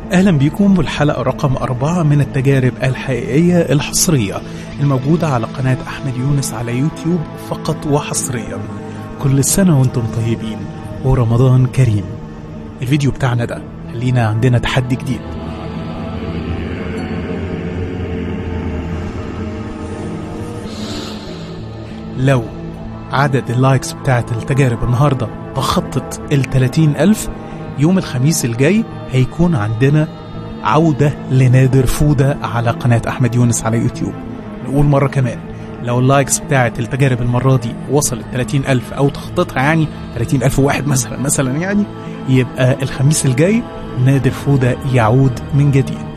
أهلا بكم والحلقة رقم 4 من التجارب الحقيقية الحصرية الموجودة على قناة أحمد يونس على يوتيوب فقط وحصريا. كل سنة وانتم طيبين ورمضان كريم. الفيديو بتاعنا ده خلينا عندنا تحدي جديد. لو عدد اللايكس بتاعت التجارب النهاردة تخطت 30,000 يوم الخميس الجاي هيكون عندنا عودة لنادر فودة على قناة أحمد يونس على يوتيوب. نقول مرة كمان، لو اللايكس بتاعت التجارب المرة دي وصلت 30,000 أو تخطتها، يعني 30,000 واحد مثلا يعني، يبقى الخميس الجاي نادر فودة يعود من جديد.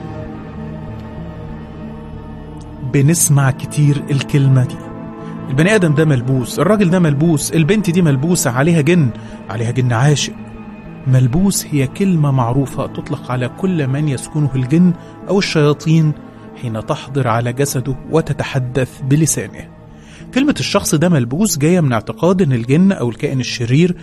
بنسمع كتير الكلمة دي، البني آدم ده ملبوس، الراجل ده ملبوس، البنت دي ملبوسة، عليها جن عاشق. ملبوس هي كلمة معروفة تطلق على كل من يسكنه الجن أو الشياطين حين تحضر على جسده وتتحدث بلسانه. كلمة الشخص ده ملبوس جاية من اعتقاد أن الجن أو الكائن الشرير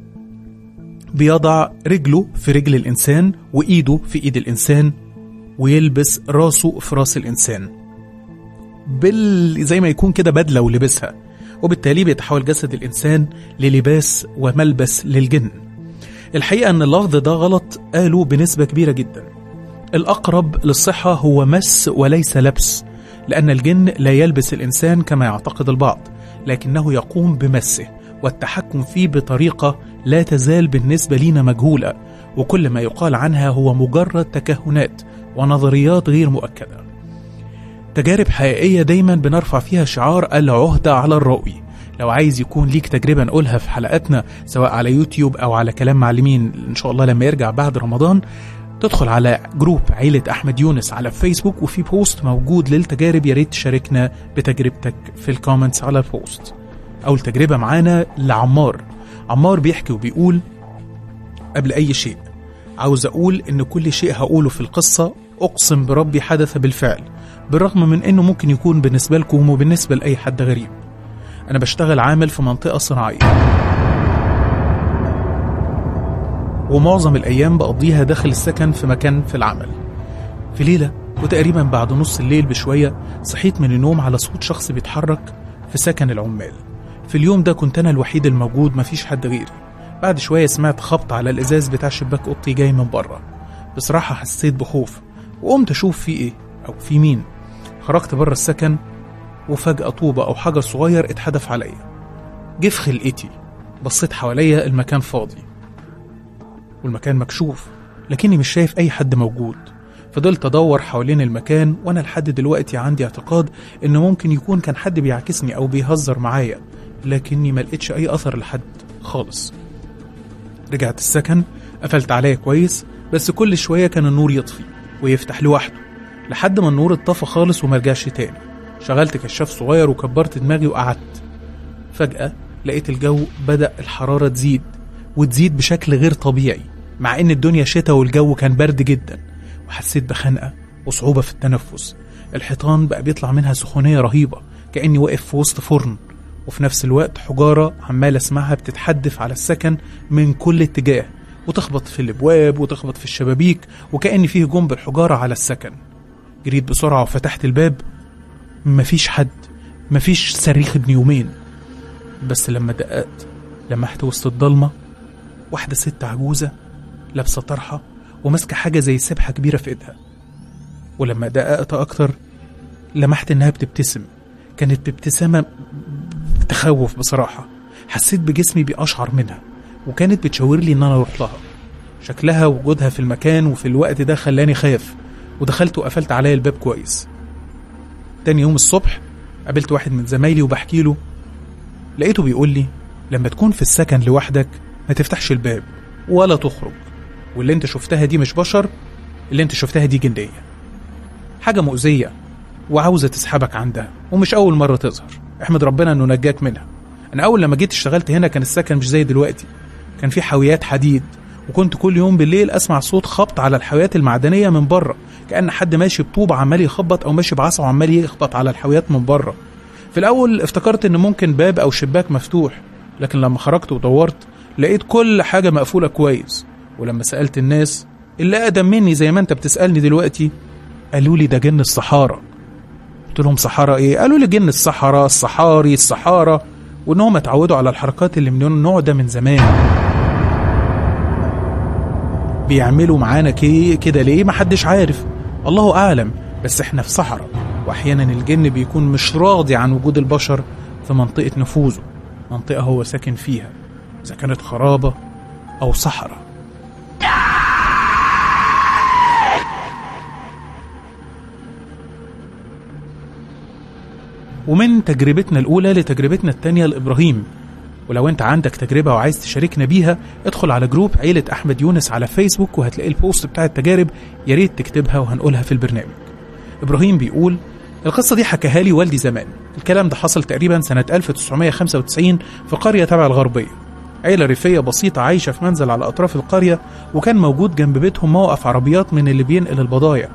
بيضع رجله في رجل الإنسان وإيده في إيد الإنسان ويلبس راسه في راس الإنسان زي ما يكون كده بدلة ولبسها، وبالتالي بيتحول جسد الإنسان للباس وملبس للجن. الحقيقة أن اللفظ ده غلط، قالوا بنسبة كبيرة جدا. الأقرب للصحة هو مس وليس لبس، لأن الجن لا يلبس الإنسان كما يعتقد البعض، لكنه يقوم بمسه والتحكم فيه بطريقة لا تزال بالنسبة لنا مجهولة، وكل ما يقال عنها هو مجرد تكهنات ونظريات غير مؤكدة. تجارب حقيقية دايما بنرفع فيها شعار العهدة على الراوي. لو عايز يكون ليك تجربة نقولها في حلقاتنا سواء على يوتيوب أو على كلام معلمين إن شاء الله لما يرجع بعد رمضان، تدخل على جروب عيلة أحمد يونس على فيسبوك، وفي بوست موجود للتجارب، ياريت تشاركنا بتجربتك في الكومنتس على البوست. أول تجربة معانا عمار بيحكي وبيقول: قبل أي شيء عاوز أقول إن كل شيء هقوله في القصة أقسم بربي حدث بالفعل، بالرغم من إنه ممكن يكون بالنسبة لكم وبالنسبة لأي حد غريب. أنا بشتغل عامل في منطقة صناعية، ومعظم الأيام بقضيها داخل السكن في مكان في العمل. في ليلة وتقريبا بعد نص الليل بشوية صحيت من النوم على صوت شخص بيتحرك في سكن العمال. في اليوم ده كنت أنا الوحيد الموجود، مفيش حد غيري. بعد شوية سمعت خبط على الإزاز بتاع شباك أوضتي جاي من بره. بصراحة حسيت بخوف وقمت أشوف في إيه أو في مين. خرجت بره السكن وفجأة طوبة أو حجر صغير اتحدف عليا. جه في خلقتي، بصيت حواليا، المكان فاضي والمكان مكشوف، لكني مش شايف أي حد موجود. فضلت أدور حوالين المكان، وأنا لحد دلوقتي عندي اعتقاد إنه ممكن يكون كان حد بيعكسني أو بيهزر معايا، لكني ما لقيتش أي أثر لحد خالص. رجعت السكن، قفلت عليا كويس، بس كل شوية كان النور يطفي ويفتح لوحده لحد ما النور اتطفى خالص ومرجعش تاني. شغلت كشاف صغير وكبرت دماغي وقعدت. فجأة لقيت الجو بدأ الحرارة تزيد بشكل غير طبيعي، مع ان الدنيا شتاء والجو كان برد جدا، وحسيت بخنقة وصعوبة في التنفس. الحيطان بقى بيطلع منها سخونية رهيبة، كأني واقف في وسط فرن، وفي نفس الوقت حجارة عمال اسمعها بتتحدف على السكن من كل اتجاه، وتخبط في الابواب وتخبط في الشبابيك، وكأن فيه هجوم بالحجارة على السكن. جريت بسرعة وفتحت الباب، مفيش حد، مفيش صريخ ابن يومين. بس لما دققت لمحت وسط الضلمة واحدة ست عجوزة لابسة طرحة وماسكة حاجة زي سبحة كبيرة في ايدها. ولما دققت اكتر لمحت انها بتبتسم، كانت بابتسامة تخوف بصراحة. حسيت بجسمي بيقشعر منها، وكانت بتشاور لي ان انا اروح لها. شكلها ووجودها في المكان وفي الوقت ده خلاني خاف، ودخلت وقفلت عليا الباب كويس. تاني يوم الصبح قابلت واحد من زمايلي وبحكي له، لقيته بيقول لي: لما تكون في السكن لوحدك ما تفتحش الباب ولا تخرج، واللي انت شفتها دي مش بشر، اللي انت شفتها دي جنية، حاجة مؤذية وعاوزة تسحبك عندها، ومش أول مرة تظهر. احمد ربنا انه نجاك منها. انا أول لما جيت اشتغلت هنا كان السكن مش زي دلوقتي، كان في حاويات حديد، وكنت كل يوم بالليل أسمع صوت خبط على الحاويات المعدنية من بره، كأن حد ماشي بطوب عمال يخبط أو ماشي بعصا وعمال يخبط على الحاويات من بره. في الأول افتكرت إن ممكن باب أو شباك مفتوح، لكن لما خرجت ودورت لقيت كل حاجة مقفولة كويس. ولما سألت الناس اللي أقدم مني زي ما أنت بتسألني دلوقتي قالوا لي ده جن الصحارى. قلت لهم صحارى إيه؟ قالوا لي جن الصحراء، الصحاري، الصحارى، وإنهم اتعودوا على الحركات اللي من النوع ده من زمان. بيعملوا معانا كده ليه محدش عارف، الله أعلم، بس إحنا في صحراء، وأحيانا الجن بيكون مش راضي عن وجود البشر في منطقة نفوذه، منطقة هو ساكن فيها، إذا كانت خرابة أو صحراء. ومن تجربتنا الأولى لتجربتنا التانية لإبراهيم. ولو أنت عندك تجربة وعايز تشاركنا بيها، ادخل على جروب عيلة أحمد يونس على فيسبوك وهتلاقي البوست بتاع التجارب، ياريت تكتبها وهنقولها في البرنامج. إبراهيم بيقول: القصة دي حكاها لي والدي زمان. الكلام ده حصل تقريبا سنة 1995 في قرية تبع الغربية. عيلة ريفية بسيطة عايشة في منزل على أطراف القرية، وكان موجود جنب بيتهم موقف عربيات من اللي بينقل البضايع.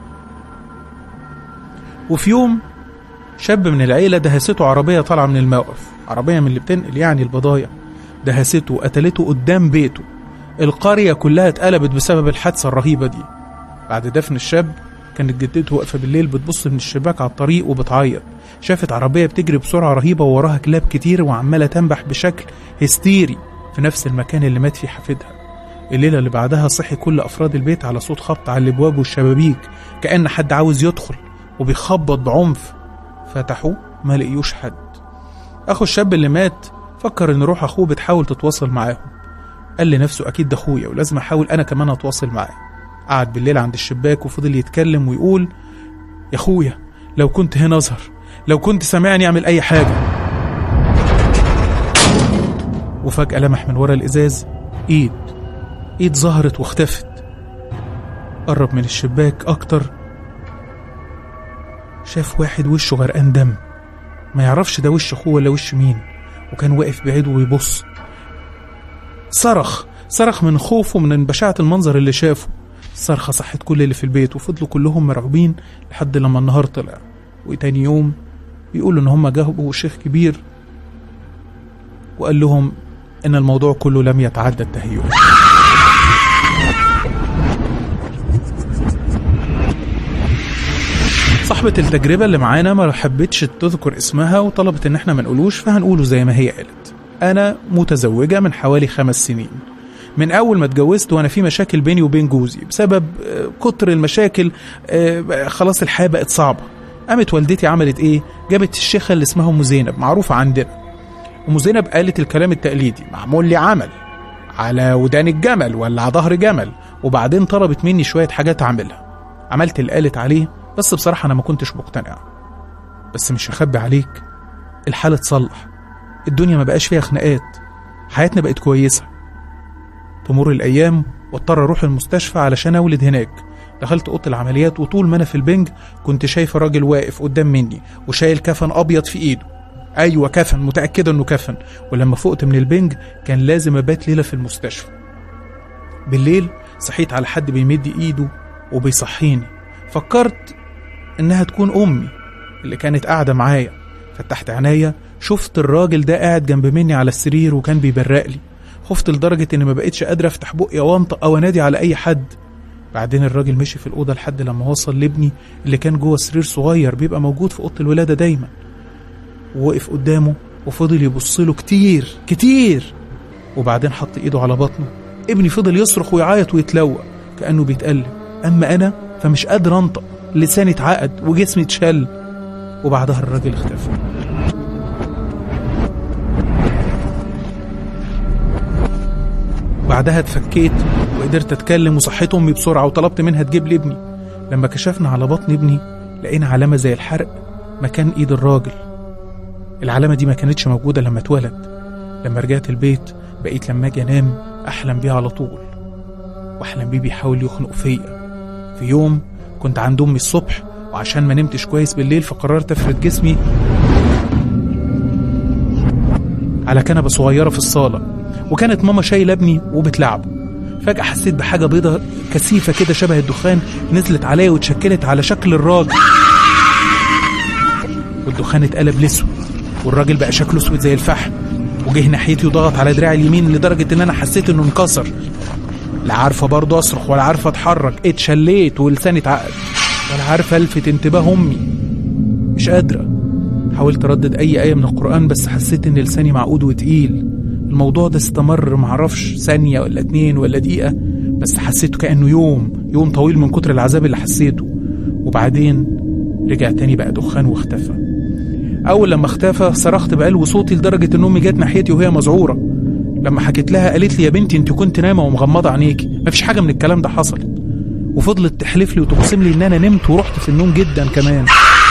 وفي يوم شاب من العيلة دهسته عربية طالعة من الموقف، عربية من اللي بتنقل يعني البضايع، دهسته وقتلته قدام بيته. القرية كلها اتقلبت بسبب الحادثة الرهيبة دي. بعد دفن الشاب كانت جدته واقفة بالليل بتبص من الشباك على الطريق وبتعيط. شافت عربية بتجري بسرعة رهيبة ووراها كلاب كتير وعمالة تنبح بشكل هستيري في نفس المكان اللي مات فيه حفيدها. الليلة اللي بعدها صحي كل أفراد البيت على صوت خبط على الأبواب والشبابيك، كأن حد عاوز يدخل وبيخبط بعنف. فتحوا ما لقيوش حد. أخو الشاب اللي مات فكر إن روح أخوه بتحاول تتواصل معاهم. قال لنفسه أكيد ده أخويا ولازم أحاول أنا كمان أتواصل معاه. قعد بالليل عند الشباك وفضل يتكلم ويقول: يا أخويا لو كنت هنا أظهر، لو كنت سامعني أعمل أي حاجة. وفجأة لمح من ورا الإزاز إيد ظهرت واختفت. قرب من الشباك أكتر، شاف واحد وشه غرقان دم، ما يعرفش ده وش أخوه ولا وش مين، وكان واقف بعيد ويبص. صرخ من خوفه من بشاعة المنظر اللي شافه. الصرخة صحت كل اللي في البيت وفضلوا كلهم مرعوبين لحد لما النهار طلع. وتاني يوم بيقولوا إن هم جابوا شيخ كبير وقال لهم إن الموضوع كله لم يتعدى التهيؤ. صاحبة التجربة اللي معانا ما حبتش تذكر اسمها وطلبت ان احنا ما نقولوش، فهنقوله زي ما هي قالت. انا متزوجة من حوالي 5 سنين. من اول ما اتجوزت وانا في مشاكل بيني وبين جوزي بسبب كتر المشاكل. خلاص الحياة بقت صعبة. قامت والدتي عملت ايه؟ جابت الشيخة اللي اسمها ام زينب، معروفة عندنا. ام زينب قالت الكلام التقليدي: معمول لي عمل على ودان الجمل ولا على ظهر جمل، وبعدين طلبت مني شوية حاجات اعملها. عملت اللي قالت عليه، بس بصراحة أنا ما كنتش مقتنع. بس مش هخبي عليك، الحالة اتصلح، الدنيا ما بقاش فيها خناقات، حياتنا بقت كويسة. تمر الأيام واضطر أروح المستشفى علشان أولد هناك. دخلت أوضة العمليات، وطول ما أنا في البنج كنت شايف راجل واقف قدام مني وشايل كفن أبيض في إيده. أيوة كفن، متأكدة إنه كفن. ولما فقت من البنج كان لازم أبات ليلة في المستشفى. بالليل صحيت على حد بيمد إيده وبيصحيني. فكرت إنها تكون أمي اللي كانت قاعدة معايا. فتحت عينيا شفت الراجل ده قاعد جنب مني على السرير وكان بيبرق لي. خفت لدرجة إني ما بقتش قادرة أفتح بقي وانطق أو أنادي على أي حد. بعدين الراجل مشي في الأوضة لحد لما وصل لابني اللي كان جوه سرير صغير بيبقى موجود في أوضة الولادة دايما، ووقف قدامه وفضل يبصله كتير. وبعدين حط إيده على بطنه. ابني فضل يصرخ ويعيط ويتلوى كأنه بيتقلب. أما أنا فمش قادر أنطق، لساني اتعقد وجسمي اتشل. وبعدها الراجل اختفى. بعدها اتفكيت وقدرت اتكلم وصحيت امي بسرعه وطلبت منها تجيب لي ابني. لما كشفنا على بطن ابني لقينا علامه زي الحرق مكان ايد الراجل. العلامه دي ما كانتش موجوده لما اتولد. لما رجعت البيت بقيت لما اجي انام احلم بيه على طول، واحلم بيه بيحاول يخنق فيا. في يوم كنت عند امي الصبح، وعشان ما نمتش كويس بالليل فقررت افرد جسمي على كنبه صغيره في الصاله، وكانت ماما شايله ابني وبتلعبه. فجاه حسيت بحاجه بيضه كثيفه كده شبه الدخان نزلت عليا واتشكلت على شكل الراجل، والدخان اتقلب لاسود، والراجل بقى شكله اسود زي الفحم، وجه ناحيتي وضغط على دراعي اليمين لدرجه ان انا حسيت انه انكسر. لا عارفة برضه أصرخ ولا عارفة أتحرك، اتشليت ولساني اتعقد، ولا عارفة ألفت انتباه أمي، مش قادرة. حاولت أردد أي آية من القرآن بس حسيت إن لساني معقود وتقيل. الموضوع ده استمر معرفش ثانية ولا 2 ولا دقيقة، بس حسيته كأنه يوم طويل من كتر العذاب اللي حسيته. وبعدين رجع تاني بقى دخان واختفى. أول لما اختفى صرخت بقلب صوتي لدرجة إن أمي جت ناحيتي وهي مذعورة. لما حكيت لها قالت لي يا بنتي انت كنت نايمة ومغمضة عينيكي، مفيش حاجة من الكلام ده حصل. وفضلت تحلف لي وتقسم لي إن أنا نمت ورحت في النوم جدا كمان.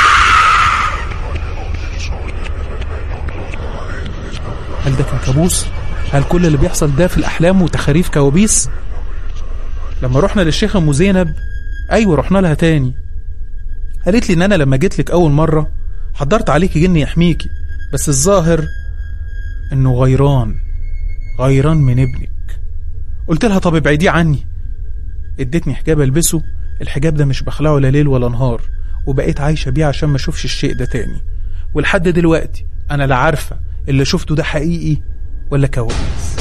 هل ده كان كابوس؟ هل كل اللي بيحصل ده في الأحلام وتخاريف كوابيس؟ لما رحنا للشيخة أم زينب، أيوة رحنا لها تاني، قالت لي إن أنا لما جيت لك أول مرة حضرت عليكي جن يحميكي، بس الظاهر إنه غيران من ابنك. قلت لها طب ابعديه عني. ادتني حجاب البسه، الحجاب ده مش بخلعه لا ليل ولا نهار، وبقيت عايشة بيه عشان ما اشوفش الشيء ده تاني. ولحد دلوقتي أنا لا عارفة اللي شفته ده حقيقي ولا كوابيس.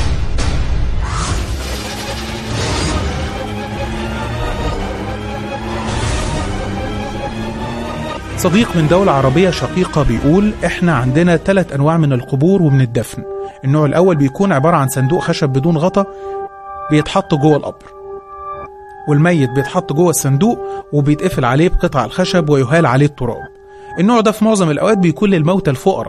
صديق من دولة عربية شقيقة بيقول احنا عندنا 3 أنواع من القبور ومن الدفن. النوع الأول بيكون عبارة عن صندوق خشب بدون غطا بيتحط جوه القبر، والميت بيتحط جوه الصندوق وبيتقفل عليه بقطع الخشب ويهال عليه التراب. النوع ده في معظم الأوقات بيكون للموتى الفقراء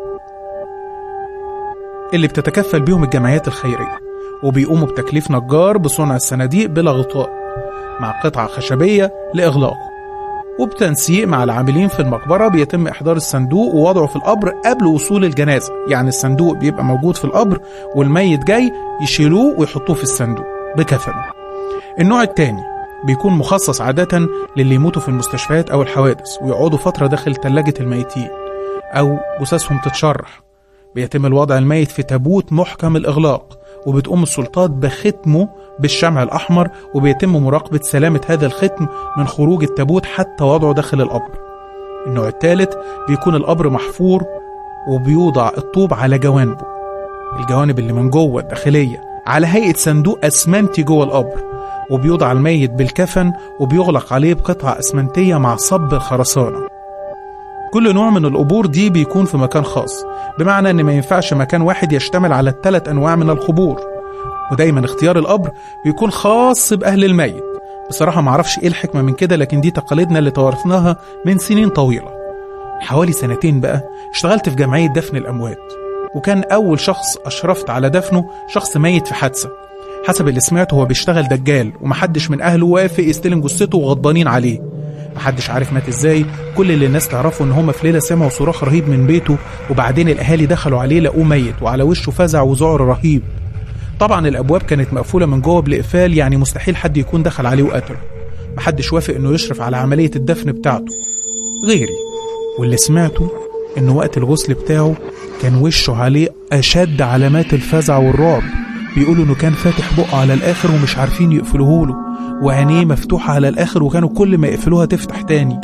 اللي بتتكفل بيهم الجمعيات الخيرية، وبيقوموا بتكليف نجار بصنع الصناديق بلا غطاء مع قطعة خشبية لإغلاقه، وبتنسيق مع العاملين في المقبرة بيتم إحضار الصندوق ووضعه في القبر قبل وصول الجنازة. يعني الصندوق بيبقى موجود في القبر والميت جاي يشيلوه ويحطوه في الصندوق بكفنه. النوع الثاني بيكون مخصص عادة للي يموتوا في المستشفيات أو الحوادث ويقعدوا فترة داخل ثلاجة الميتين أو جثثهم تتشرح. بيتم الوضع الميت في تابوت محكم الإغلاق، وبتقوم السلطات بختمه بالشمع الأحمر، وبيتم مراقبة سلامة هذا الختم من خروج التابوت حتى وضعه داخل القبر. النوع الثالث بيكون القبر محفور وبيوضع الطوب على جوانبه، الجوانب اللي من جوه الداخلية على هيئة صندوق أسمنتي جوه القبر، وبيوضع الميت بالكفن وبيغلق عليه بقطعة أسمنتية مع صب الخرسانة. كل نوع من القبور دي بيكون في مكان خاص، بمعنى ان ما ينفعش مكان واحد يشتمل على 3 أنواع من القبور، ودايما اختيار القبر بيكون خاص بأهل الميت. بصراحة معرفش ايه الحكمة من كده، لكن دي تقاليدنا اللي توارثناها من سنين طويلة. حوالي 2 سنين بقى اشتغلت في جمعية دفن الأموات، وكان أول شخص أشرفت على دفنه شخص ميت في حادثة. حسب اللي سمعته هو بيشتغل دجال، ومحدش من أهله وافق يستلم جثته وغضبانين عليه. محدش عارف مات ازاي، كل اللي الناس تعرفه ان هم في ليلة سمعوا صراخ رهيب من بيته، وبعدين الأهالي دخلوا عليه لقوه ميت وعلى وشه فزع وذعر رهيب. طبعا الأبواب كانت مقفولة من جوه بالإقفال، يعني مستحيل حد يكون دخل عليه وقتله. محدش وافق انه يشرف على عملية الدفن بتاعته غيري، واللي سمعته انه وقت الغسل بتاعه كان وشه عليه أشد علامات الفزع والرعب. بيقولوا انه كان فاتح بقه على الآخر ومش عارفين يقفلوه له، وعينيه مفتوحة على الآخر وكانوا كل ما يقفلوها تفتح تاني.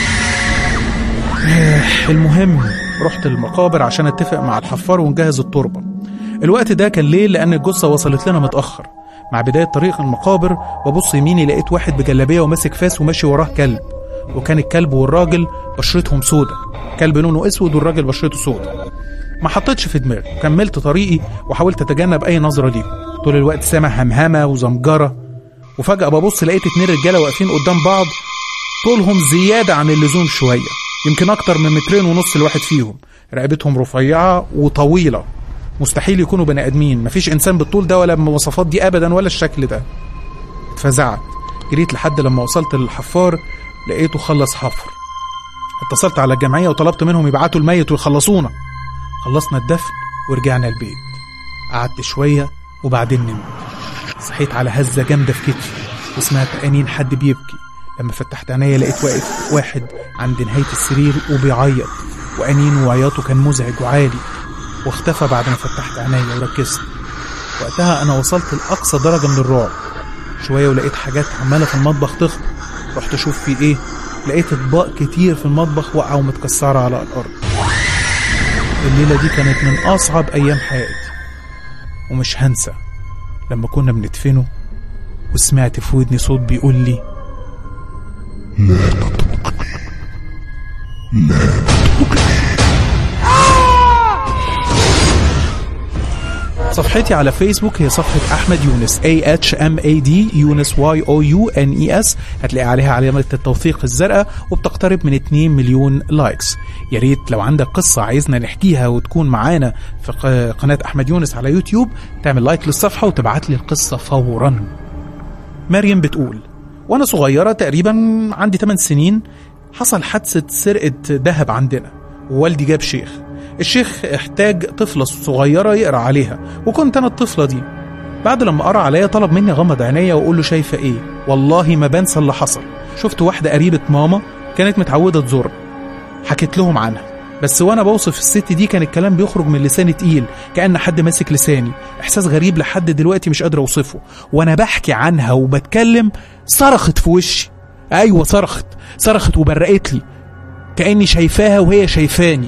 المهم رحت المقابر عشان اتفق مع الحفار ونجهز التربة. الوقت ده كان ليل لأن الجثة وصلت لنا متأخر. مع بداية طريق المقابر ببص يميني لقيت واحد بجلابية وماسك فاس وماشي وراه كلب، وكان الكلب والراجل بشرتهم سودة، كلب لونه اسود والراجل بشرته سودة. ما حطيتش في دماغي، كملت طريقي وحاولت اتجنب اي نظرة ليهم. طول الوقت سامع همهمة وزمجرة، وفجأة ببص لقيت 2 رجالة واقفين قدام بعض، طولهم زيادة عن اللزوم شوية، يمكن اكتر من 2.5 متر الواحد فيهم. رقبتهم رفيعة وطويلة، مستحيل يكونوا بني ادمين، مفيش انسان بالطول ده ولا بالمواصفات دي ابدا ولا الشكل ده. اتفزعت، جريت لحد لما وصلت للحفار لقيته خلص حفر. اتصلت على الجمعية وطلبت منهم يبعتوا الميت ويخلصونا. خلصنا الدفن ورجعنا البيت. قعدت شوية وبعدين نمت. صحيت على هزة جامدة في كتفي وسمعت أنين حد بيبكي. لما فتحت عينيا لقيت واقف واحد عند نهاية السرير وبيعيط، وأنينه وعياطه كان مزعج وعالي، واختفى بعد ما فتحت عينيا وركزت. وقتها أنا وصلت لأقصى درجة من الرعب. شوية ولقيت حاجات عمالة في المطبخ تخبط. رحت أشوف في إيه، لقيت أطباق كتير في المطبخ واقعة ومتكسرة على الأرض. الليلة دي كانت من أصعب أيام حياتي، ومش هنسى لما كنا بندفنه وسمعت في ودني صوت بيقول لي: لا تتركني، لا تتركني. صفحتي على فيسبوك هي صفحة أحمد يونس AHMAD يونس YOUNES. هتلاقي عليها علامة التوثيق الزرقاء وبتقترب من 2 مليون لايكس. يا ريت لو عندك قصة عايزنا نحكيها وتكون معانا في قناة أحمد يونس على يوتيوب تعمل لايك للصفحة وتبعت لي القصة فورا. مريم بتقول: وأنا صغيرة تقريبا عندي 8 سنين حصل حادثة سرقة ذهب عندنا، ووالدي جاب شيخ. الشيخ احتاج طفلة صغيرة يقرأ عليها، وكنت أنا الطفلة دي. بعد لما قرأ عليا طلب مني غمض عينيا وأقول له شايفة إيه. والله ما بنسى اللي حصل. شفت واحدة قريبة ماما كانت متعودة تزور، حكيت لهم عنها، بس وأنا بوصف الست دي كان الكلام بيخرج من لساني تقيل كأن حد ماسك لساني. إحساس غريب لحد دلوقتي مش قادر أوصفه. وأنا بحكي عنها وبتكلم صرخت في وشي. أيوة صرخت وبرقت لي كأني شايفاها وهي شايفاني.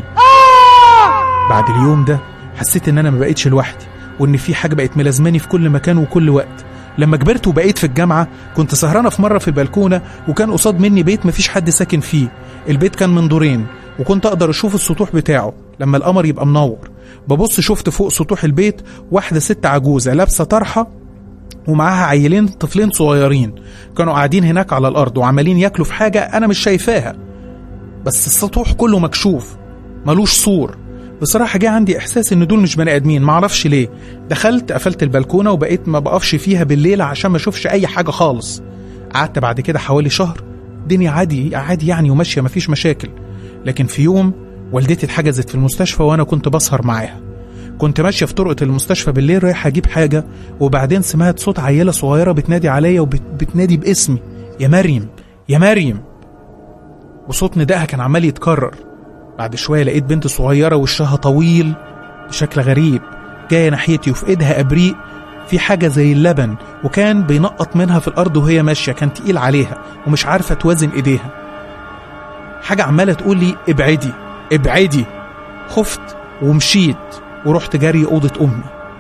بعد اليوم ده حسيت ان انا ما بقيتش لوحدي، وان في حاجه بقت ملازماني في كل مكان وكل وقت. لما كبرت وبقيت في الجامعه كنت سهرانه في مره في البلكونه، وكان قصاد مني بيت مفيش حد ساكن فيه. البيت كان من دورين وكنت اقدر اشوف السطوح بتاعه لما القمر يبقى منور. ببص شفت فوق سطوح البيت واحده ست عجوزه لابسه طرحه ومعاها عيلين طفلين صغيرين، كانوا قاعدين هناك على الارض وعمالين ياكلوا في حاجه انا مش شايفاها، بس السطوح كله مكشوف ملوش سور. بصراحة جه عندي إحساس إن دول مش بني آدمين، معرفش ليه. دخلت قفلت البلكونة وبقيت ما بقفش فيها بالليل عشان ما أشوفش أي حاجة خالص. قعدت بعد كده حوالي شهر الدنيا عادي يعني وماشية مفيش مشاكل. لكن في يوم والدتي اتحجزت في المستشفى وأنا كنت بسهر معاها. كنت ماشية في طرقة المستشفى بالليل رايح أجيب حاجة، وبعدين سمعت صوت عيلة صغيرة بتنادي عليا وبتنادي باسمي: يا مريم يا مريم. وصوت ندائها كان عمال يتكرر. بعد شوية لقيت بنت صغيرة وشها طويل بشكل غريب جاية ناحيتي، وفي ايدها ابريق في حاجة زي اللبن، وكان بينقط منها في الارض وهي ماشية، كان تقيل عليها ومش عارفة توازن ايديها. حاجة عمالة تقول لي ابعدي ابعدي. خفت ومشيت ورحت جري أوضة أمي.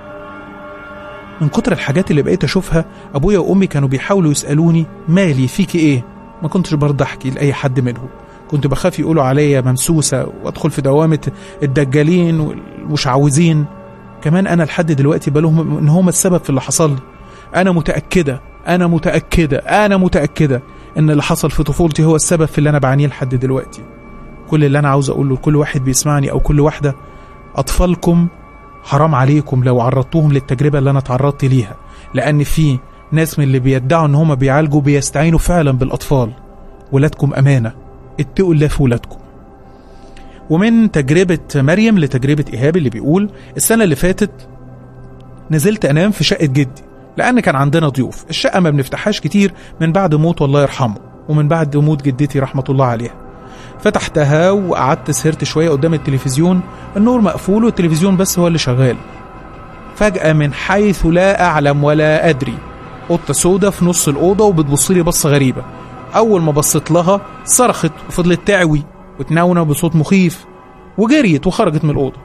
من كتر الحاجات اللي بقيت أشوفها أبويا وأمي كانوا بيحاولوا يسألوني مالي فيكي إيه. ما كنتش برضه أحكي لأي حد منهم، كنت بخاف يقولوا عليا ممسوسة وأدخل في دوامة الدجالين والمشعوذين. كمان أنا لحد دلوقتي بلوم إن هم السبب في اللي حصل لي. أنا متأكدة إن اللي حصل في طفولتي هو السبب في اللي أنا بعانيه لحد دلوقتي. كل اللي أنا عاوز أقوله لكل واحد بيسمعني أو كل واحدة: أطفالكم حرام عليكم لو عرضتوهم للتجربة اللي أنا تعرضت ليها، لأن في ناس من اللي بيدعوا إن هم بيعالجوا بيستعينوا فعلا بالأطفال. ولادكم أمانة، اتقوا الله في ولادكم. ومن تجربة مريم لتجربة إيهاب اللي بيقول: السنة اللي فاتت نزلت أنام في شقة جدي لأن كان عندنا ضيوف. الشقة ما بنفتحهاش كتير من بعد موت الله يرحمه ومن بعد موت جدتي رحمة الله عليها. فتحتها وقعدت سهرت شوية قدام التلفزيون، النور مقفول والتلفزيون بس هو اللي شغال. فجأة من حيث لا أعلم ولا أدري قطة سودة في نص الأوضة وبتبصلي بصة غريبة. أول ما بصيت لها صرخت وفضلت تعوي وتنونة بصوت مخيف وجريت وخرجت من الأوضة.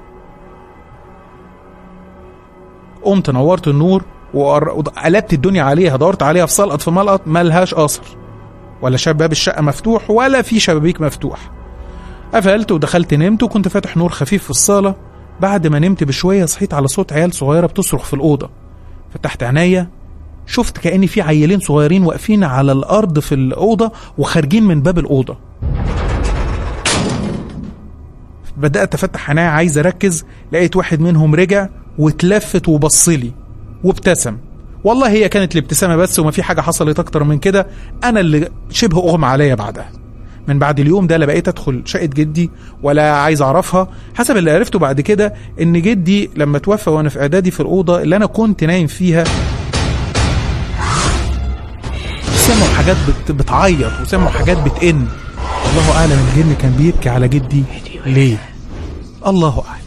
قمت نورت النور وقلبت الدنيا عليها، دورت عليها في سلقط في ملقط ملهاش أثر، ولا شباب الشقة مفتوح ولا في شبابيك مفتوح. قفلت ودخلت نمت، وكنت فاتح نور خفيف في الصالة. بعد ما نمت بشوية صحيت على صوت عيال صغيرة بتصرخ في الأوضة. فتحت عينيا شفت كأن في عيلين صغيرين واقفين على الأرض في الأوضة وخارجين من باب الأوضة. بدأت أفتح عينيا عايز أركز، لقيت واحد منهم رجع واتلفت وبصلي وابتسم. والله هي كانت الابتسامة بس وما في حاجة حصلت أكتر من كده. أنا اللي شبه أغمى عليا بعدها. من بعد اليوم ده لا بقيت أدخل شقة جدي ولا عايز أعرفها. حسب اللي عرفته بعد كده إن جدي لما توفى وأنا في إعدادي في الأوضة اللي أنا كنت نايم فيها سمعوا حاجات بتعيط وسمعوا حاجات بتئن. الله أعلم الجن كان بيبكي على جدي ليه، الله أعلم.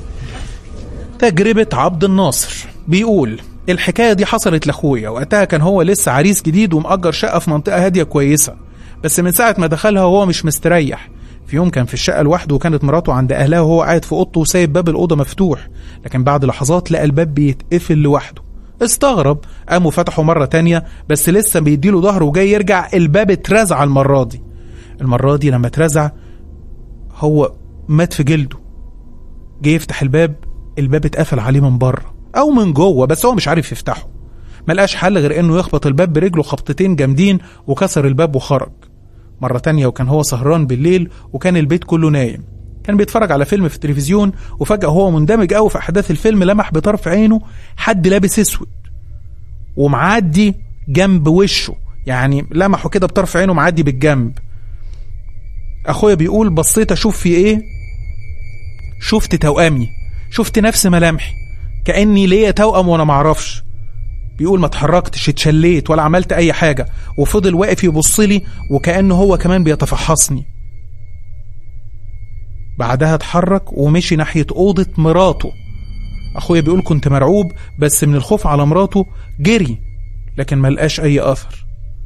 تجربة عبد الناصر بيقول: الحكاية دي حصلت لأخويا، وقتها كان هو لسه عريس جديد ومأجر شقة في منطقة هادية كويسة، بس من ساعة ما دخلها وهو مش مستريح. في يوم كان في الشقة لوحده وكانت مراته عند أهلها وهو قاعد في أوضته وسايب باب الأوضة مفتوح، لكن بعد لحظات لقى الباب بيتقفل لوحده. استغرب، قاموا فتحوا مرة تانية بس لسه بيديله ظهره وجاي يرجع، الباب اترزع المرة دي لما اترزع هو مات في جلده. جاي يفتح الباب اتقفل عليه من بره او من جوه، بس هو مش عارف يفتحه. ملقاش حل غير انه يخبط الباب برجله خبطتين جامدين وكسر الباب وخرج. مرة تانية وكان هو سهران بالليل وكان البيت كله نايم، كان بيتفرج على فيلم في التلفزيون، وفجأة هو مندمج قوي في أحداث الفيلم لمح بطرف عينه حد لابس اسود ومعدي جنب وشه، يعني لمحه كده بطرف عينه معدي بالجنب. أخويا بيقول بصيت أشوف في إيه، شفت توأمي، شفت نفس ملامحي كأني ليا توأم وأنا معرفش. بيقول ما اتحركتش، اتشليت ولا عملت أي حاجة، وفضل واقف يبصلي وكأنه هو كمان بيتفحصني. بعدها اتحرك ومشي ناحية أوضة مراته. أخويا بيقول كنت مرعوب، بس من الخوف على مراته جري لكن ملقاش أي أثر.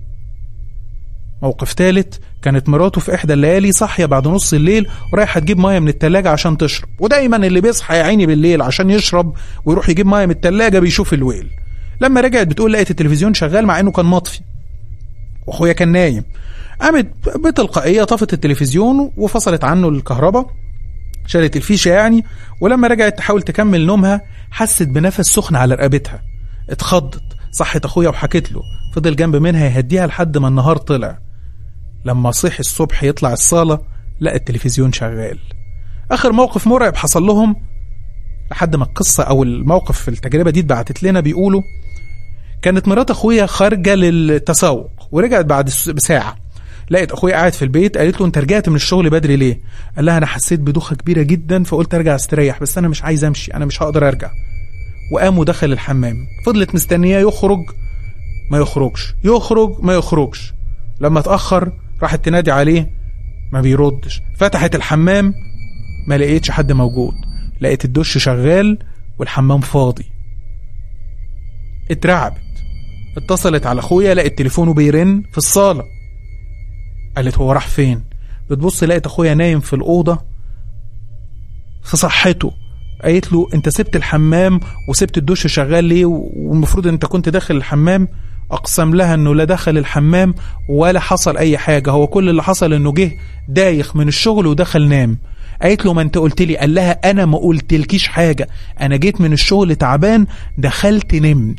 موقف ثالث، كانت مراته في إحدى الليالي صاحية بعد نص الليل ورايحة تجيب مية من التلاجة عشان تشرب، ودايما اللي بيصحى يا عيني بالليل عشان يشرب ويروح يجيب مية من التلاجة بيشوف الويل. لما رجعت بتقول لقيت التلفزيون شغال مع إنه كان مطفي وأخويا كان نايم. قامت بتلقائية طفت التلفزيون وفصلت عنه الكهرباء، شالت الفيشة يعني، ولما رجعت تحاول تكمل نومها حست بنفس سخن على رقبتها. اتخضت، صحت أخويا وحكت له، فضل جنب منها يهديها لحد ما النهار طلع. لما صحي الصبح يطلع الصالة لقى التلفزيون شغال. آخر موقف مرعب حصل لهم لحد ما القصة أو الموقف في التجربة دي اتبعتت لنا، بيقولوا كانت مرات أخويا خارجة للتسوق ورجعت بعد بساعة، لقيت أخويا قاعد في البيت. قالت له أنت رجعت من الشغل بدري ليه؟ قال لها أنا حسيت بدوخة كبيرة جدا فقلت أرجع استريح، بس أنا مش عايز أمشي، أنا مش هقدر أرجع. وقام ودخل الحمام، فضلت مستنياه يخرج ما يخرجش، يخرج ما يخرجش. لما اتأخر راحت تنادي عليه ما بيردش، فتحت الحمام ما لقيتش حد موجود، لقيت الدش شغال والحمام فاضي. اترعبت، اتصلت على أخويا لقيت تليفونه بيرن في الصالة. قالت هو راح فين؟ بتبص لقيت أخويا نايم في الأوضة في صحته. قالت له انت سبت الحمام وسبت الدش شغال ليه والمفروض انت كنت داخل الحمام؟ اقسم لها انه لا دخل الحمام ولا حصل اي حاجة، هو كل اللي حصل انه جه دايخ من الشغل ودخل نام. قالت له ما انت قلت لي. قال لها انا ما قلتلكيش حاجة، انا جيت من الشغل تعبان دخلت نمت.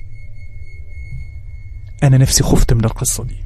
انا نفسي خفت من القصة دي.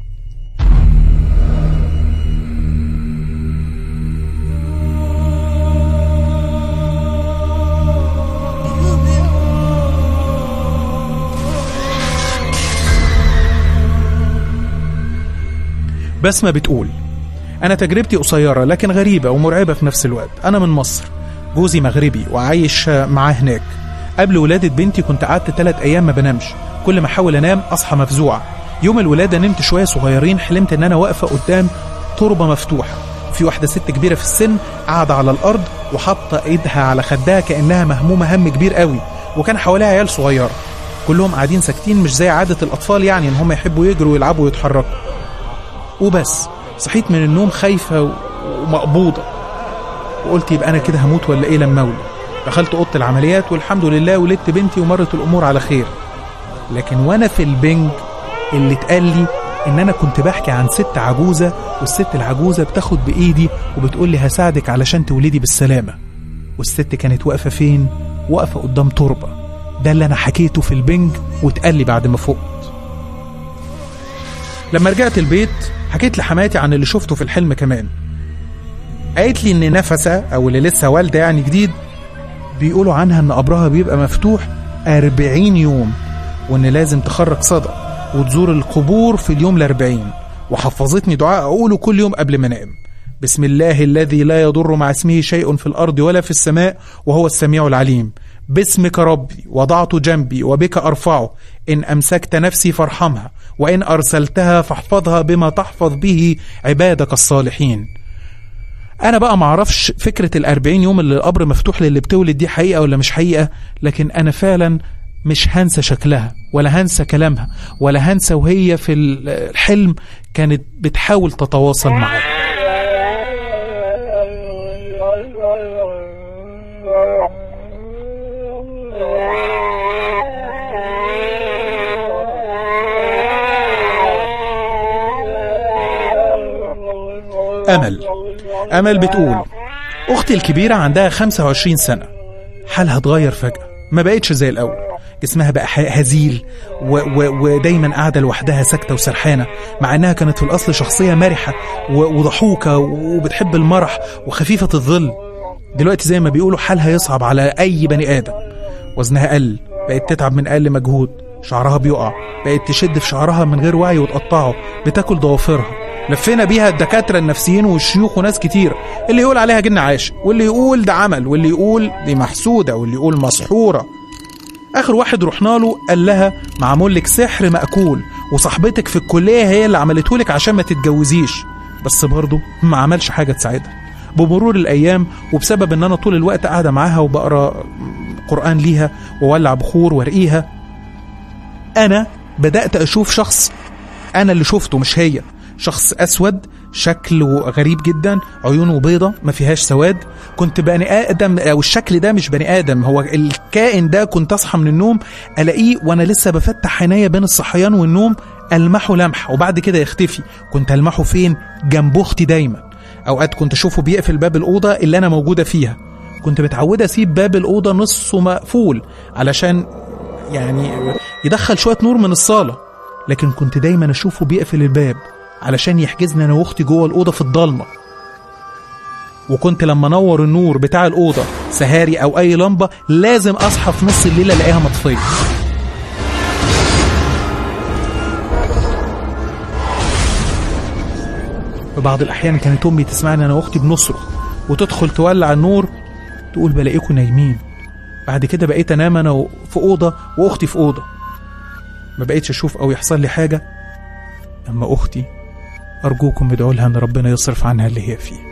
بسمة بتقول أنا تجربتي قصيرة لكن غريبة ومرعبة في نفس الوقت. أنا من مصر، جوزي مغربي وعايش معاه هناك. قبل ولادة بنتي كنت قعدت 3 أيام ما بنامش، كل ما أحاول أنام أصحى مفزوعة. يوم الولادة نمت شوية صغيرين، حلمت إن أنا واقفة قدام تربة مفتوحة، في واحدة ست كبيرة في السن قاعدة على الأرض وحاطة إيدها على خدها كأنها مهمومة هم كبير قوي، وكان حواليها عيال صغيرة كلهم قاعدين ساكتين مش زي عادة الأطفال، يعني إن هم يحبوا يجروا ويلعبوا ويتحركوا وبس. صحيت من النوم خايفة ومقبوضة وقلت يبقى أنا كده هموت ولا إيه لما أولد. دخلت أوضة العمليات والحمد لله ولدت بنتي ومرت الأمور على خير. لكن وأنا في البنج اللي اتقال لي إن أنا كنت بحكي عن ست عجوزة، والست العجوزة بتاخد بإيدي وبتقول لي هساعدك علشان تولدي بالسلامة. والست كانت واقفة فين؟ واقفة قدام تربة. ده اللي أنا حكيته في البنج واتقال لي بعد ما فقت. لما رجعت البيت حكيت لحماتي عن اللي شفته في الحلم كمان. قالت لي ان نفسة او اللي لسه والدة يعني جديد بيقولوا عنها ان قبرها بيبقى مفتوح 40 يوم، وان لازم تخرج صدى وتزور القبور في اليوم ال40. وحفظتني دعاء اقوله كل يوم قبل ما انام: بسم الله الذي لا يضر مع اسمه شيء في الارض ولا في السماء وهو السميع العليم. باسمك ربي وضعت جنبي وبك أرفعه، إن أمسكت نفسي فارحمها وإن أرسلتها فاحفظها بما تحفظ به عبادك الصالحين. أنا بقى معرفش فكرة 40 يوم اللي القبر مفتوح للي بتولد دي حقيقة ولا مش حقيقة، لكن أنا فعلا مش هنسى شكلها ولا هنسى كلامها ولا هنسى وهي في الحلم كانت بتحاول تتواصل معي. أمل بتقول أختي الكبيرة عندها 25 سنة، حالها اتغير فجأة، ما بقتش زي الأول، جسمها بقى هزيل ودايما قاعدة لوحدها ساكتة وسرحانة، مع أنها كانت في الأصل شخصية مرحة وضحوكة وبتحب المرح وخفيفة الظل. دلوقتي زي ما بيقولوا حالها يصعب على أي بني آدم. وزنها قل، بقت تتعب من أقل مجهود، شعرها بيقع، بقت تشد في شعرها من غير وعي وتقطعه، بتاكل ضوافرها. لفينا بيها الدكاترة النفسيين والشيوخ وناس كتير، اللي يقول عليها جن عاشق، واللي يقول ده عمل، واللي يقول دي محسودة، واللي يقول مسحورة. آخر واحد رحنا له قال لها معمول لك سحر مأكول، وصاحبتك في الكلية هي اللي عملته لك عشان ما تتجوزيش. بس برضه ما عملش حاجة تساعدها. بمرور الأيام وبسبب ان انا طول الوقت قاعدة معاها وبقرأ قرآن ليها وولع بخور وارقيها، انا بدأت اشوف شخص انا اللي شفته مش هي، شخص اسود شكله غريب جدا، عيونه بيضة ما فيهاش سواد. كنت بني آدم، او الشكل ده مش بني آدم، هو الكائن ده كنت اصحى من النوم الاقيه وانا لسه بفتح عينيا بين الصحيان والنوم، المحه لمح وبعد كده يختفي. كنت المحه فين؟ جنب اختي دايما. اوقات كنت اشوفه بيقفل باب الأوضة اللي انا موجودة فيها. كنت متعودة اسيب باب الأوضة نصه مقفول علشان يعني يدخل شوية نور من الصالة، لكن كنت دايما اشوفه بيقفل الباب علشان يحجزني انا واختي جوه الأوضة في الضلمة. وكنت لما نور النور بتاع الأوضة سهاري او اي لمبة لازم اصحى في نص الليل الاقيها مطفية. في بعض الأحيان كانت أمي تسمعني أنا وأختي بنصرخ وتدخل تولع النور، تقول بلاقيكم نايمين. بعد كده بقيت أنام أنا في أوضة وأختي في أوضة، ما بقيتش أشوف أو يحصل لي حاجة. أما أختي أرجوكم ادعوا لها أن ربنا يصرف عنها اللي هي فيه.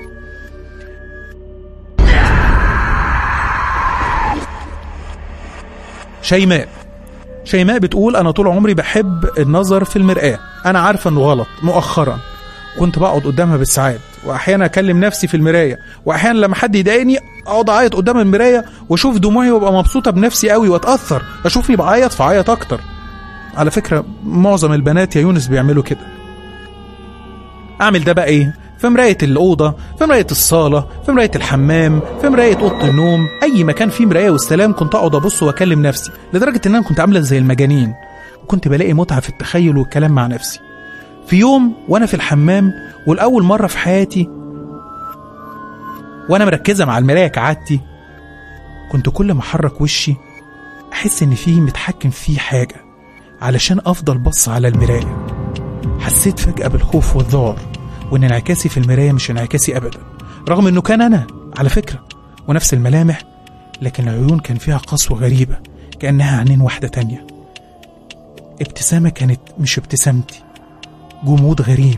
شيماء بتقول أنا طول عمري بحب النظر في المرآة، أنا عارفة أنه غلط. مؤخرا كنت بقعد قدامها بالساعات، واحيانا اكلم نفسي في المرايه، واحيانا لما حد يضايقني اقعد اعيط قدام المرايه واشوف دموعي وابقى مبسوطه بنفسي قوي واتاثر، اشوفني بعيط فعيط اكتر. على فكره معظم البنات يا يونس بيعملوا كده. اعمل ده بقى ايه؟ في مرايه الاوضه، في مرايه الصاله، في مرايه الحمام، في مرايه اوضه النوم، اي مكان فيه مرايه والسلام كنت اقعد ابص واكلم نفسي، لدرجه ان انا كنت عامله زي المجانين، وكنت بلاقي متعه في التخيل والكلام مع نفسي. في يوم وانا في الحمام والأول مرة في حياتي وانا مركزة مع المراية كعادتي، كنت كل ما احرك وشي احس ان فيه متحكم فيه حاجة علشان افضل بص على المراية. حسيت فجأة بالخوف والذعر، وان انعكاسي في المراية مش انعكاسي ابدا، رغم انه كان انا على فكرة ونفس الملامح، لكن العيون كان فيها قسوة غريبة كأنها عينين واحدة تانية. ابتسامة كانت مش ابتسامتي، جمود غريب.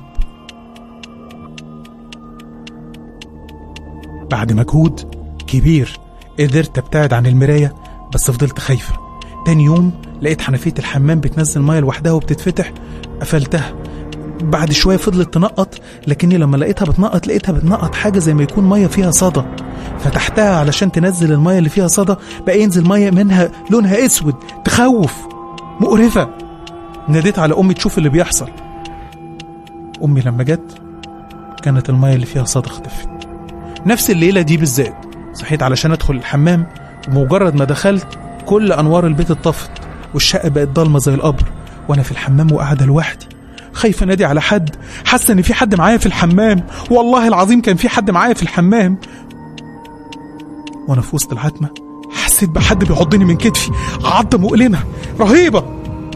بعد مجهود كبير قدرت ابتعد عن المراية، بس فضلت خايفة. تاني يوم لقيت حنفية الحمام بتنزل مية لوحدها وبتتفتح، قفلتها. بعد شوية فضلت تنقط، لكني لما لقيتها بتنقط حاجة زي ما يكون مية فيها صدى. فتحتها علشان تنزل المية اللي فيها صدى، بقى ينزل مية منها لونها اسود، تخوف، مقرفة. ناديت على أمي تشوف اللي بيحصل. أمي لما جت كانت المية اللي فيها صدى اختفت. نفس الليلة دي بالذات صحيت علشان أدخل الحمام، ومجرد ما دخلت كل أنوار البيت اتطفت والشقة بقت ضلمة زي القبر، وأنا في الحمام وقاعدة لوحدي خايفة نادي على حد، حاسة إن في حد معايا في الحمام. والله العظيم كان في حد معايا في الحمام. وأنا في وسط العتمة حسيت بحد بيعضني من كتفي، عضة مؤلمة رهيبة.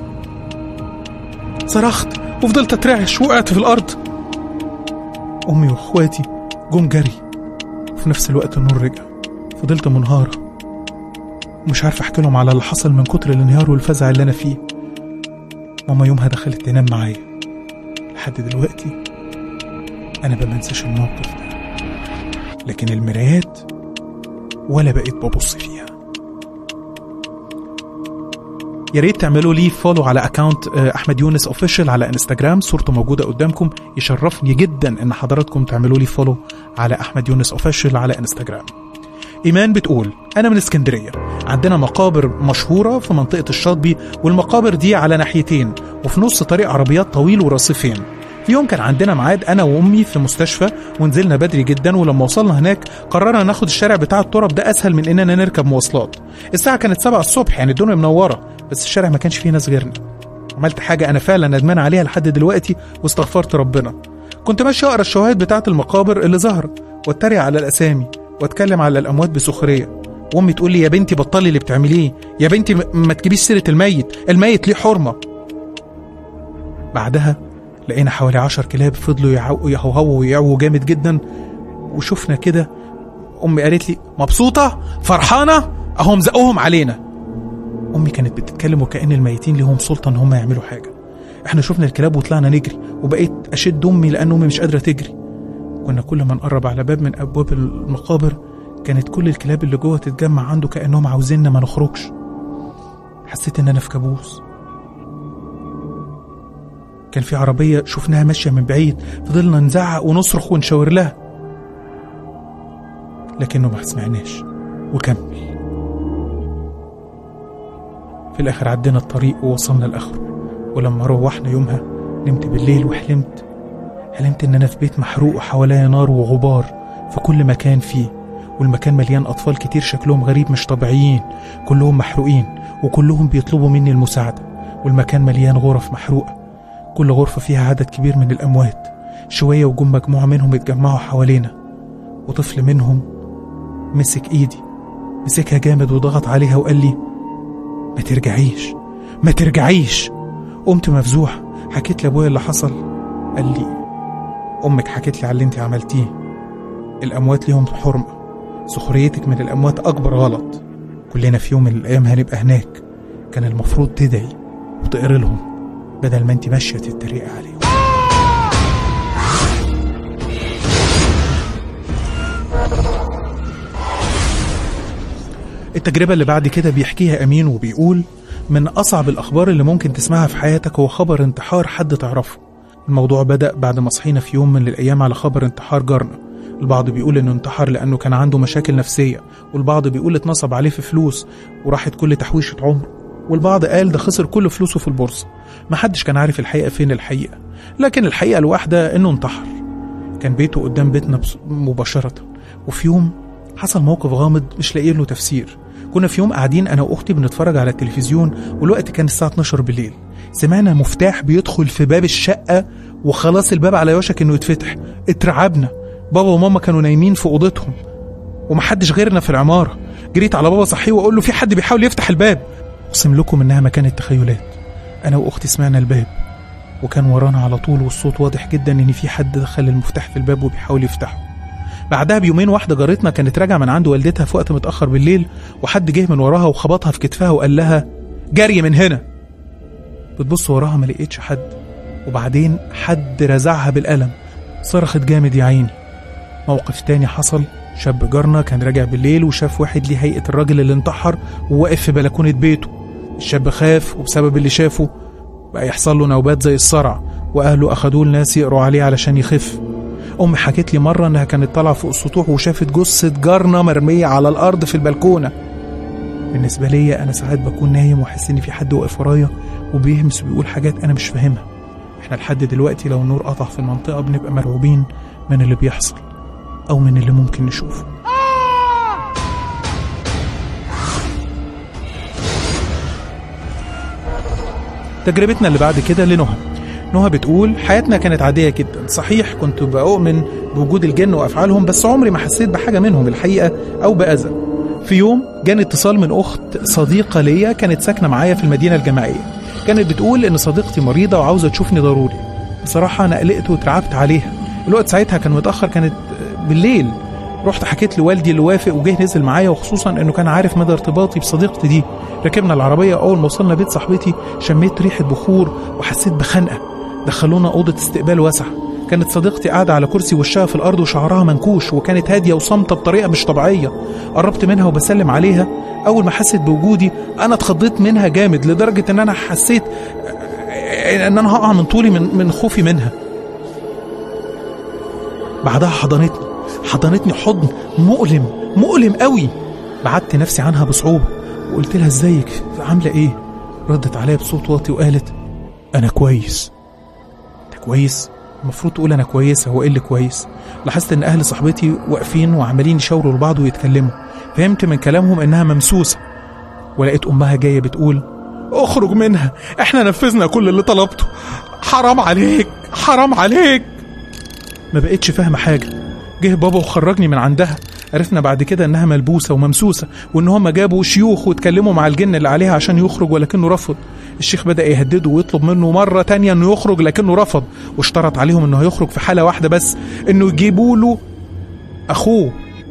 صرخت وفضلت اترعش، وقعت في الأرض. أمي وأخواتي جم جري، وفي نفس الوقت النور رجع. فضلت منهارة ومش عارفة أحكي لهم على اللي حصل من كتر الانهيار والفزع اللي أنا فيه. ماما يومها دخلت تنام معايا. لحد دلوقتي أنا بمنساش الموقف ده، لكن المرايات ولا بقيت ببص فيها. يا ريت تعملوا لي فولو على اكاونت احمد يونس اوفيشال على انستجرام، صورته موجوده قدامكم. يشرفني جدا ان حضراتكم تعملوا لي فولو على احمد يونس اوفيشال على انستجرام. ايمان بتقول انا من اسكندريه، عندنا مقابر مشهوره في منطقه الشاطبي، والمقابر دي على ناحيتين، وفي نص طريق عربيات طويل ورصيفين. في يوم كان عندنا ميعاد انا وامي في مستشفى، ونزلنا بدري جدا، ولما وصلنا هناك قررنا ناخد الشارع بتاع التراب ده اسهل من اننا نركب مواصلات. الساعه كانت 7 الصبح، يعني الدنيا منوره، بس الشارع ما كانش فيه ناس غيرنا. عملت حاجه انا فعلا ندمان عليها لحد دلوقتي واستغفرت ربنا. كنت ماشي اقرا الشواهد بتاعه المقابر اللي ظهرت واتريق على الاسامي واتكلم على الاموات بسخريه، وامي تقول لي يا بنتي بطلي اللي بتعمليه، يا بنتي ما تجيبيش سيره الميت ليه حرمه. بعدها لقينا حوالي 10 كلاب فضلوا يهوهوا ويعووا جامد جدا، وشفنا كده. امي قالت لي مبسوطه فرحانه اهم زقوهم علينا. امي كانت بتتكلم وكأن الميتين ليهم سلطه ان هم يعملوا حاجه. احنا شفنا الكلاب وطلعنا نجري، وبقيت اشد امي لان امي مش قادره تجري. كنا كل ما نقرب على باب من ابواب المقابر كانت كل الكلاب اللي جوه تتجمع عنده كأنهم عاوزيننا ما نخرجش. حسيت ان انا في كابوس. كان في عربية شفناها ماشية من بعيد، فضلنا نزعق ونصرخ ونشاور لها، لكنه ما سمعناش وكمل. في الآخر عدينا الطريق ووصلنا لآخره. ولما روحنا يومها نمت بالليل وحلمت إن أنا في بيت محروق وحواليا نار وغبار في كل مكان فيه، والمكان مليان أطفال كتير شكلهم غريب مش طبيعيين، كلهم محروقين وكلهم بيطلبوا مني المساعدة. والمكان مليان غرف محروقة، كل غرفة فيها عدد كبير من الأموات. شوية وجم مجموعة منهم اتجمعوا حوالينا، وطفل منهم مسك إيدي، مسكها جامد وضغط عليها وقال لي ما ترجعيش. قمت مفزوح، حكيت لأبويا اللي حصل. قال لي أمك حكيت لي على اللي انت عملتيه، الأموات ليهم حرمة، سخريتك من الأموات أكبر غلط. كلنا في يوم من الأيام هنبقى هناك، كان المفروض تدعي وتقري لهم بدل ما انت ماشية تتريق عليهم. التجربة اللي بعد كده بيحكيها أمين وبيقول من أصعب الأخبار اللي ممكن تسمعها في حياتك هو خبر انتحار حد تعرفه. الموضوع بدأ بعد ما صحينا في يوم من الأيام على خبر انتحار جارنا. البعض بيقول إنه انتحر لأنه كان عنده مشاكل نفسية، والبعض بيقول اتنصب عليه في فلوس وراحت كل تحويشة عمره، والبعض قال ده خسر كل فلوسه في البورصة. محدش كان عارف الحقيقة فين الحقيقة، لكن الحقيقة الواحدة إنه انتحر. كان بيته قدام بيتنا مباشرة. وفي يوم حصل موقف غامض مش لاقيين له تفسير. كنا في يوم قاعدين أنا وأختي بنتفرج على التلفزيون، والوقت كان الساعة 12 بالليل. سمعنا مفتاح بيدخل في باب الشقة، وخلاص الباب على وشك إنه يتفتح. اترعبنا، بابا وماما كانوا نايمين في أوضتهم ومحدش غيرنا في العمارة. جريت على بابا صحيه وأقول له في حد بيحاول يفتح الباب. أقسم لكم إنها ما كانت تخيلات. أنا وأختي سمعنا الباب وكان ورانا على طول، والصوت واضح جدا إن في حد دخل المفتاح في الباب وبيحاول يفتحه. بعدها بيومين واحدة جارتنا كانت راجعة من عند والدتها في وقت متأخر بالليل، وحد جه من وراها وخبطها في كتفها وقال لها جري من هنا. بتبص وراها ما لقيتش حد، وبعدين حد رزعها بالقلم، صرخت جامد يا عيني. موقف تاني حصل، شاب جارنا كان راجع بالليل وشاف واحد ليه هيئة الراجل اللي انتحر وواقف في بلكونة بيته. الشاب خاف، وبسبب اللي شافه بقى يحصل له نوبات زي الصرع، وأهله أخدوه لناس يقروا عليه علشان يخف. أمي حكت لي مرة إنها كانت طالعة فوق السطوح وشافت جثة جارنا مرمية على الأرض في البلكونة. بالنسبة لي أنا ساعات بكون نايم وأحس إن في حد واقف ورايا وبيهمس وبيقول حاجات أنا مش فاهمها. إحنا لحد دلوقتي لو النور قطع في المنطقة بنبقى مرعوبين من اللي بيحصل أو من اللي ممكن نشوفه. تجربتنا اللي بعد كده نهى بتقول حياتنا كانت عادية جدا. صحيح كنت بؤمن بوجود الجن وأفعالهم، بس عمري ما حسيت بحاجة منهم الحقيقة أو بأذى. في يوم جاني اتصال من أخت صديقة ليا كانت ساكنة معايا في المدينة الجامعية. كانت بتقول إن صديقتي مريضة وعاوزة تشوفني ضروري. بصراحة أنا قلقت واترعبت عليها. الوقت ساعتها كان متأخر، كانت بالليل. رحت حكيت لوالدي اللي وافق وجه نزل معايا، وخصوصا إنه كان عارف مدى ارتباطي بصديقتي دي. ركبنا العربية، أول ما وصلنا بيت صاحبتي شميت ريحة بخور وحسيت بخنقة. دخلونا أوضة استقبال واسعة. كانت صديقتي قاعدة على كرسي وشها في الأرض وشعرها منكوش، وكانت هادية وصامتة بطريقة مش طبيعية. قربت منها وبسلم عليها. أول ما حست بوجودي أنا اتخضيت منها جامد، لدرجة إن أنا حسيت إن أنا هقع من طولي من خوفي منها. بعدها حضنتني حضن مؤلم قوي. بعدت نفسي عنها بصعوبة وقلت لها ازيك، عاملة ايه؟ ردت عليا بصوت واطي وقالت انا كويس. انت كويس؟ المفروض تقول أنا كويسة، هو إيه اللي كويس؟ لاحظت إن أهل صاحبتي واقفين وعمالين يشاوروا لبعض ويتكلموا، فهمت من كلامهم إنها ممسوسة، ولقيت أمها جاية بتقول اخرج منها، احنا نفذنا كل اللي طلبته، حرام عليك حرام عليك. ما بقتش فاهمة حاجة. جه بابا وخرجني من عندها. عرفنا بعد كده انها ملبوسة وممسوسة، وان هم جابوا شيوخ واتكلموا مع الجن اللي عليها عشان يخرج، ولكنه رفض. الشيخ بدأ يهدده ويطلب منه مرة تانية انه يخرج، لكنه رفض، واشترط عليهم انه هيخرج في حالة واحدة بس، انه يجيبوا له اخوه.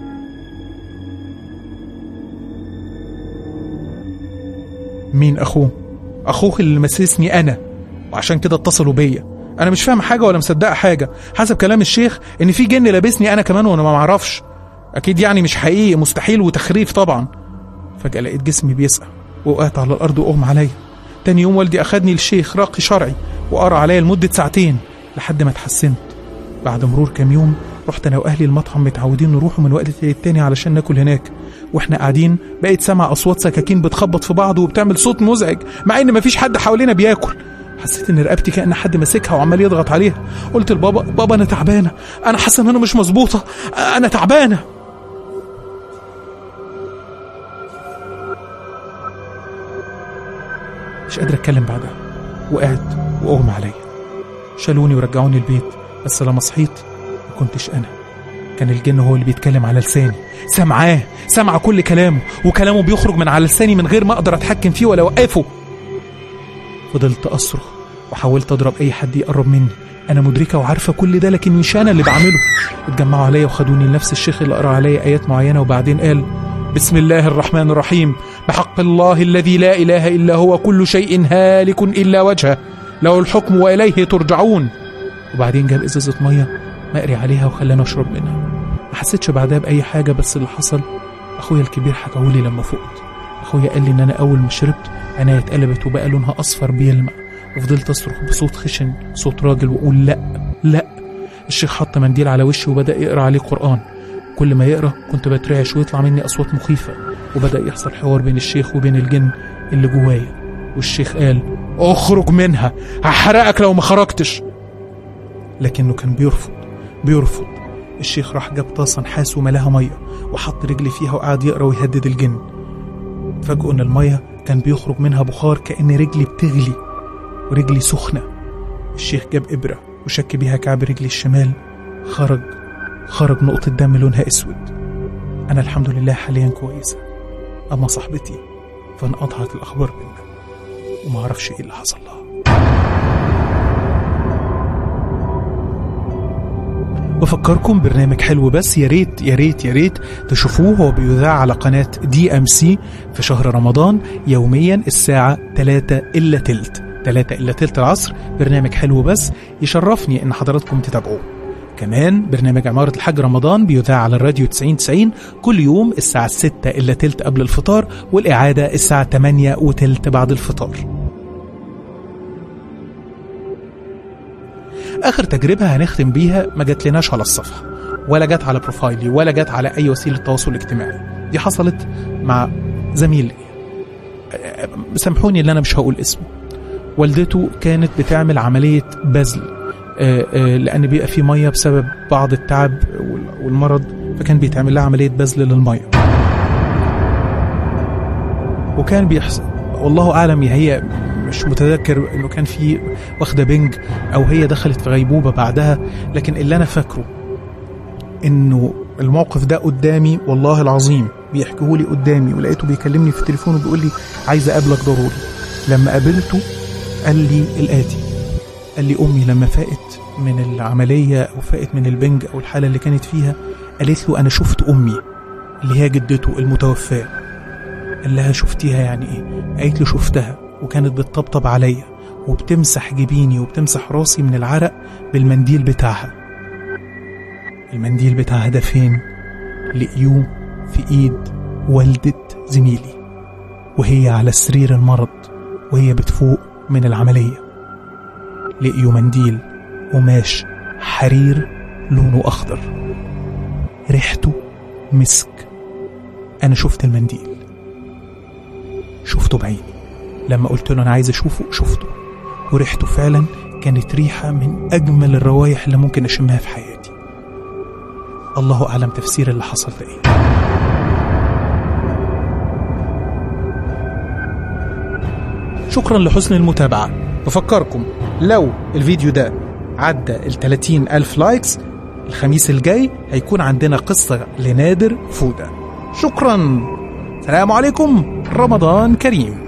مين اخوه؟ اخوه اللي مسسني انا، وعشان كده اتصلوا بيا. انا مش فاهم حاجه ولا مصدقه حاجه. حسب كلام الشيخ ان في جن لابسني انا كمان وانا ما معرفش، اكيد يعني مش حقيقي، مستحيل وتخريف طبعا. فجاه لقيت جسمي بيسقع وقعت على الارض واغمى عليا. تاني يوم والدي اخدني للشيخ راقي شرعي وقرا عليا لمده ساعتين لحد ما اتحسنت. بعد مرور كام يوم رحت انا واهلي المطعم، متعودين نروحوا من وقت للتاني علشان ناكل هناك. واحنا قاعدين بقيت سامع اصوات سكاكين بتخبط في بعض وبتعمل صوت مزعج، مع ان مفيش حد حوالينا بياكل. حسيت ان رقبتي كأن حد ماسكها وعمال يضغط عليها. قلت لبابا بابا انا تعبانه، انا حاسه ان انا مش مظبوطه، انا تعبانه. مش قادر اتكلم بعدها، وقعت واغمى عليا. شالوني ورجعوني البيت، بس لما صحيت ما كنتش انا، كان الجن هو اللي بيتكلم على لساني. سامعه كل كلامه، وكلامه بيخرج من على لساني من غير ما اقدر اتحكم فيه ولا اوقفه. فضلت اصرخ وحاولت اضرب اي حد يقرب مني. انا مدركه وعارفه كل ده، لكن مش انا اللي بعمله. اتجمعوا عليا وخدوني لنفس الشيخ اللي قرأ عليا ايات معينه، وبعدين قال بسم الله الرحمن الرحيم، بحق الله الذي لا اله الا هو، كل شيء هالك الا وجهه، له الحكم واليه ترجعون. وبعدين جاب ازازه ميه مقري عليها وخلاني اشرب منها. ما حسيتش بعدها باي حاجه، بس اللي حصل اخويا الكبير حكاهولي لما فقت. اخويا قال لي ان انا اول ما شربت عينيا اتقلبت وبقى لونها اصفر بيلمع، وفضلت اصرخ بصوت خشن، صوت راجل، واقول لا. الشيخ حط منديل على وشي وبدا يقرا عليه قران. كل ما يقرا كنت بترعش ويطلع مني اصوات مخيفه، وبدا يحصل حوار بين الشيخ وبين الجن اللي جوايا. والشيخ قال اخرج منها، هحرقك لو ما خرجتش. لكنه كان بيرفض. الشيخ راح جاب طاسه نحاس وملاها ميه وحط رجلي فيها وقعد يقرا ويهدد الجن. فجأة ان الميه كان بيخرج منها بخار، كأن رجلي بتغلي ورجلي سخنه. الشيخ جاب ابره وشك بيها كعب رجلي الشمال، خرج نقطه دم لونها اسود. انا الحمد لله حاليا كويسه، اما صاحبتي فانقطعت الاخبار منها وما اعرفش ايه اللي حصل لها. بفكركم برنامج حلو، بس يا ريت تشوفوه. هو بيذاع على قناة DMC في شهر رمضان يوميا الساعة 3:03 العصر. برنامج حلو بس يشرفني ان حضراتكم تتابعوه. كمان برنامج عمارة الحاج رمضان بيذاع على الراديو 90 كل يوم الساعة 6:03 قبل الفطار، والإعادة الساعة 8:03 بعد الفطار. آخر تجربة هنختم بيها ما جات لناش على الصفحة، ولا جات على بروفايلي، ولا جات على أي وسيلة تواصل اجتماعي. دي حصلت مع زميل، سامحوني اللي أنا مش هقول اسمه. والدته كانت بتعمل عملية بذل، لأن بيبقى في مية بسبب بعض التعب والمرض، فكان بيتعمل لها عملية بذل للمية. وكان بيحصل، والله أعلم، هي مش متذكر انه كان في واخده بنج او هي دخلت في غيبوبه بعدها، لكن اللي انا فاكره انه الموقف ده قدامي، والله العظيم بيحكيه لي قدامي، ولقيته بيكلمني في التليفون وبيقول لي عايز اقابلك ضروري. لما قابلته قال لي الآتي، قال لي امي لما فاقت من العمليه او فاقت من البنج او الحاله اللي كانت فيها، قالت له انا شفت امي اللي هي جدته المتوفاه. قال لها شفتيها يعني ايه؟ قالت له شفتها، وكانت بتطبطب عليا وبتمسح جبيني وبتمسح راسي من العرق بالمنديل بتاعها. المنديل بتاعها ده فين؟ لقيوه في ايد والدة زميلي وهي على سرير المرض وهي بتفوق من العملية. لقيوا منديل قماش حرير لونه أخضر، ريحته مسك. أنا شفت المنديل، شفته بعيني. لما قلت له أنا عايز أشوفه شفته، وريحته فعلا كانت ريحة من أجمل الروايح اللي ممكن أشمها في حياتي. الله أعلم تفسير اللي حصل ده إيه. شكرا لحسن المتابعة. بفكركم لو الفيديو ده عدى 30,000 لايكس، الخميس الجاي هيكون عندنا قصة لنادر فودة. شكرا، سلام عليكم، رمضان كريم.